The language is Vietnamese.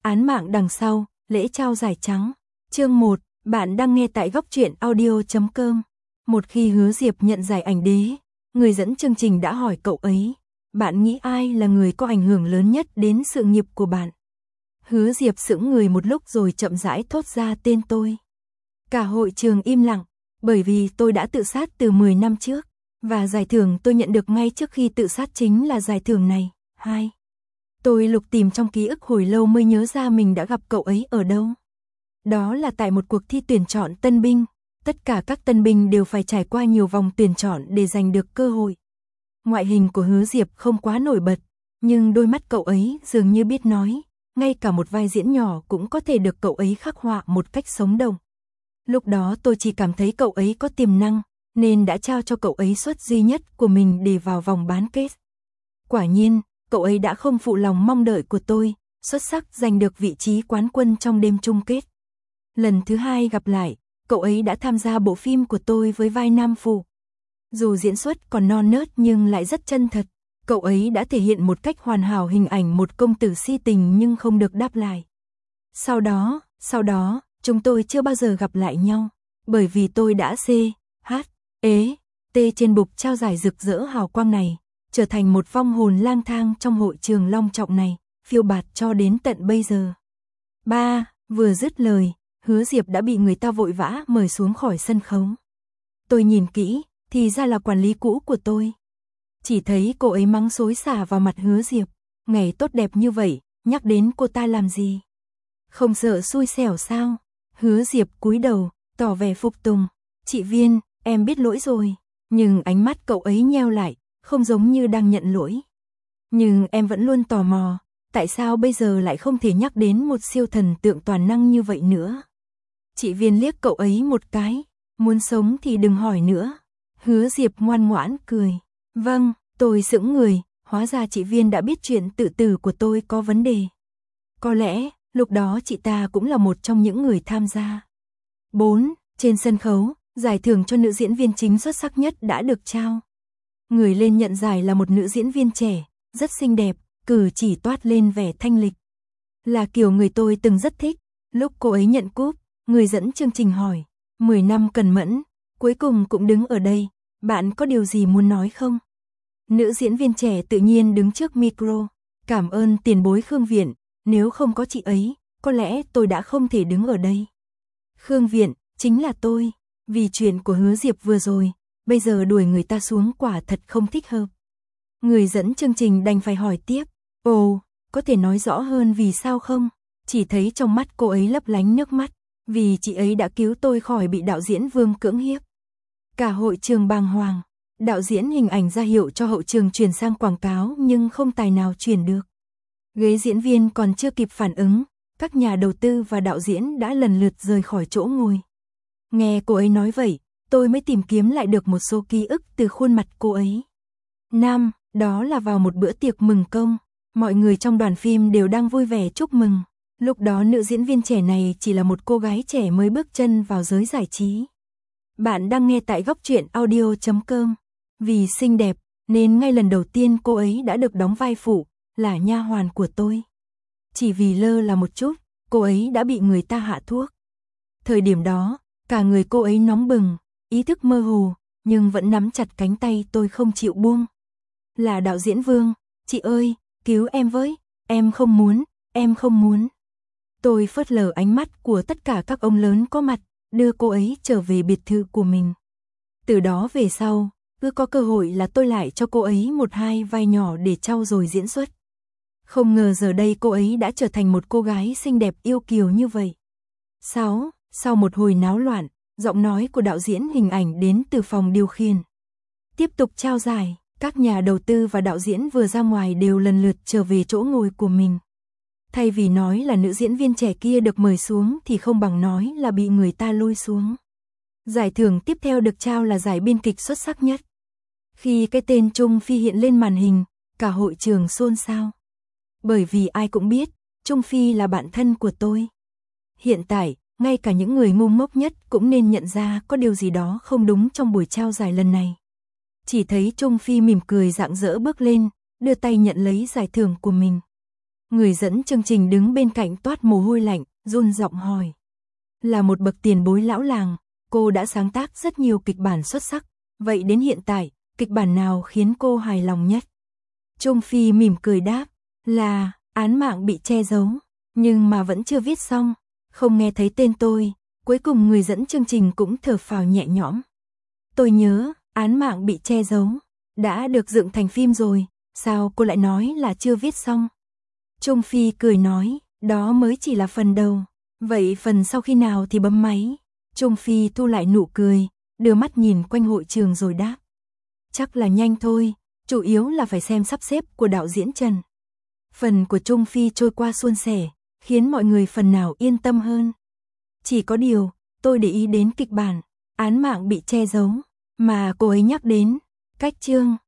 Án mạng đằng sau, lễ trao giải trắng. Chương 1, bạn đang nghe tại góc truyện audio.com. Một khi Hứa Diệp nhận giải ảnh đế, người dẫn chương trình đã hỏi cậu ấy, bạn nghĩ ai là người có ảnh hưởng lớn nhất đến sự nghiệp của bạn? Hứa Diệp sững người một lúc rồi chậm rãi thốt ra tên tôi. Cả hội trường im lặng, bởi vì tôi đã tự sát từ 10 năm trước, và giải thưởng tôi nhận được ngay trước khi tự sát chính là giải thưởng này. 2. Tôi lục tìm trong ký ức hồi lâu mới nhớ ra mình đã gặp cậu ấy ở đâu. Đó là tại một cuộc thi tuyển chọn tân binh. Tất cả các tân binh đều phải trải qua nhiều vòng tuyển chọn để giành được cơ hội. Ngoại hình của Hứa Diệp không quá nổi bật, nhưng đôi mắt cậu ấy dường như biết nói, ngay cả một vai diễn nhỏ cũng có thể được cậu ấy khắc họa một cách sống động. Lúc đó tôi chỉ cảm thấy cậu ấy có tiềm năng, nên đã trao cho cậu ấy suất duy nhất của mình để vào vòng bán kết. Quả nhiên, cậu ấy đã không phụ lòng mong đợi của tôi, xuất sắc giành được vị trí quán quân trong đêm chung kết. Lần thứ 2 gặp lại, cậu ấy đã tham gia bộ phim của tôi với vai nam phụ. Dù diễn xuất còn non nớt nhưng lại rất chân thật, cậu ấy đã thể hiện một cách hoàn hảo hình ảnh một công tử si tình nhưng không được đáp lại. Sau đó, chúng tôi chưa bao giờ gặp lại nhau, bởi vì tôi đã trên bục trao giải rực rỡ hào quang này, trở thành một vong hồn lang thang trong hội trường long trọng này, phiêu bạt cho đến tận bây giờ. Vừa dứt lời, Hứa Diệp đã bị người ta vội vã mời xuống khỏi sân khấu. Tôi nhìn kỹ, thì ra là quản lý cũ của tôi. Chỉ thấy cô ấy mắng xối xả vào mặt Hứa Diệp, ngày tốt đẹp như vậy, nhắc đến cô ta làm gì? Không sợ xui xẻo sao? Hứa Diệp cúi đầu, tỏ vẻ phục tùng. Chị Viên, em biết lỗi rồi. Nhưng ánh mắt cậu ấy nheo lại, không giống như đang nhận lỗi. Nhưng em vẫn luôn tò mò, tại sao bây giờ lại không thể nhắc đến một siêu thần tượng toàn năng như vậy nữa? Chị Viên liếc cậu ấy một cái, muốn sống thì đừng hỏi nữa. Hứa Diệp ngoan ngoãn cười. Vâng, tôi sững người, hóa ra chị Viên đã biết chuyện tự tử của tôi có vấn đề. Có lẽ, lúc đó chị ta cũng là một trong những người tham gia. 4. Trên sân khấu, giải thưởng cho nữ diễn viên chính xuất sắc nhất đã được trao. Người lên nhận giải là một nữ diễn viên trẻ, rất xinh đẹp, cử chỉ toát lên vẻ thanh lịch. Là kiểu người tôi từng rất thích. Lúc cô ấy nhận cúp, người dẫn chương trình hỏi, 10 năm cần mẫn, cuối cùng cũng đứng ở đây, bạn có điều gì muốn nói không? Nữ diễn viên trẻ tự nhiên đứng trước micro, cảm ơn tiền bối Khương Viện, nếu không có chị ấy, có lẽ tôi đã không thể đứng ở đây. Khương Viện, chính là tôi, vì chuyện của Hứa Diệp vừa rồi, bây giờ đuổi người ta xuống quả thật không thích hợp. Người dẫn chương trình đành phải hỏi tiếp, có thể nói rõ hơn vì sao không? Chỉ thấy trong mắt cô ấy lấp lánh nước mắt, vì chị ấy đã cứu tôi khỏi bị đạo diễn Vương cưỡng hiếp. Cả hội trường bàng hoàng, đạo diễn hình ảnh ra hiệu cho hậu trường chuyển sang quảng cáo nhưng không tài nào chuyển được. Ghế diễn viên còn chưa kịp phản ứng, các nhà đầu tư và đạo diễn đã lần lượt rời khỏi chỗ ngồi. Nghe cô ấy nói vậy, tôi mới tìm kiếm lại được một số ký ức từ khuôn mặt cô ấy. Đó là vào một bữa tiệc mừng công, mọi người trong đoàn phim đều đang vui vẻ chúc mừng. Lúc đó nữ diễn viên trẻ này chỉ là một cô gái trẻ mới bước chân vào giới giải trí. Bạn đang nghe tại góc truyện audio.com. Vì xinh đẹp, nên ngay lần đầu tiên cô ấy đã được đóng vai phụ, là nha hoàn của tôi. Chỉ vì lơ là một chút, cô ấy đã bị người ta hạ thuốc. Thời điểm đó, cả người cô ấy nóng bừng, ý thức mơ hồ, nhưng vẫn nắm chặt cánh tay tôi không chịu buông. Là đạo diễn Vương, chị ơi, cứu em với, em không muốn. Tôi phớt lờ ánh mắt của tất cả các ông lớn có mặt, đưa cô ấy trở về biệt thự của mình. Từ đó về sau, cứ có cơ hội là tôi lại cho cô ấy 1-2 vai nhỏ để trau dồi diễn xuất. Không ngờ giờ đây cô ấy đã trở thành một cô gái xinh đẹp yêu kiều như vậy. 6. Sau một hồi náo loạn, giọng nói của đạo diễn hình ảnh đến từ phòng điều khiển. Tiếp tục trao giải, các nhà đầu tư và đạo diễn vừa ra ngoài đều lần lượt trở về chỗ ngồi của mình. Thay vì nói là nữ diễn viên trẻ kia được mời xuống thì không bằng nói là bị người ta lôi xuống. Giải thưởng tiếp theo được trao là giải biên kịch xuất sắc nhất. Khi cái tên Trung Phi hiện lên màn hình, cả hội trường xôn xao. Bởi vì ai cũng biết, Trung Phi là bạn thân của tôi. Hiện tại, ngay cả những người ngu ngốc nhất cũng nên nhận ra có điều gì đó không đúng trong buổi trao giải lần này. Chỉ thấy Trung Phi mỉm cười rạng rỡ bước lên, đưa tay nhận lấy giải thưởng của mình. Người dẫn chương trình đứng bên cạnh toát mồ hôi lạnh, run giọng hỏi. Là một bậc tiền bối lão làng, cô đã sáng tác rất nhiều kịch bản xuất sắc. Vậy đến hiện tại, kịch bản nào khiến cô hài lòng nhất? Trung Phi mỉm cười đáp, là Án mạng bị che giấu, nhưng mà vẫn chưa viết xong, không nghe thấy tên tôi. Cuối cùng người dẫn chương trình cũng thở phào nhẹ nhõm. Tôi nhớ, Án mạng bị che giấu, đã được dựng thành phim rồi, sao cô lại nói là chưa viết xong? Trung Phi cười nói, đó mới chỉ là phần đầu, vậy phần sau khi nào thì bấm máy? Trung Phi thu lại nụ cười, đưa mắt nhìn quanh hội trường rồi đáp. Chắc là nhanh thôi, chủ yếu là phải xem sắp xếp của đạo diễn Trần. Phần của Trung Phi trôi qua suôn sẻ, khiến mọi người phần nào yên tâm hơn. Chỉ có điều, tôi để ý đến kịch bản, Án mạng bị che giấu, mà cô ấy nhắc đến, cách chương,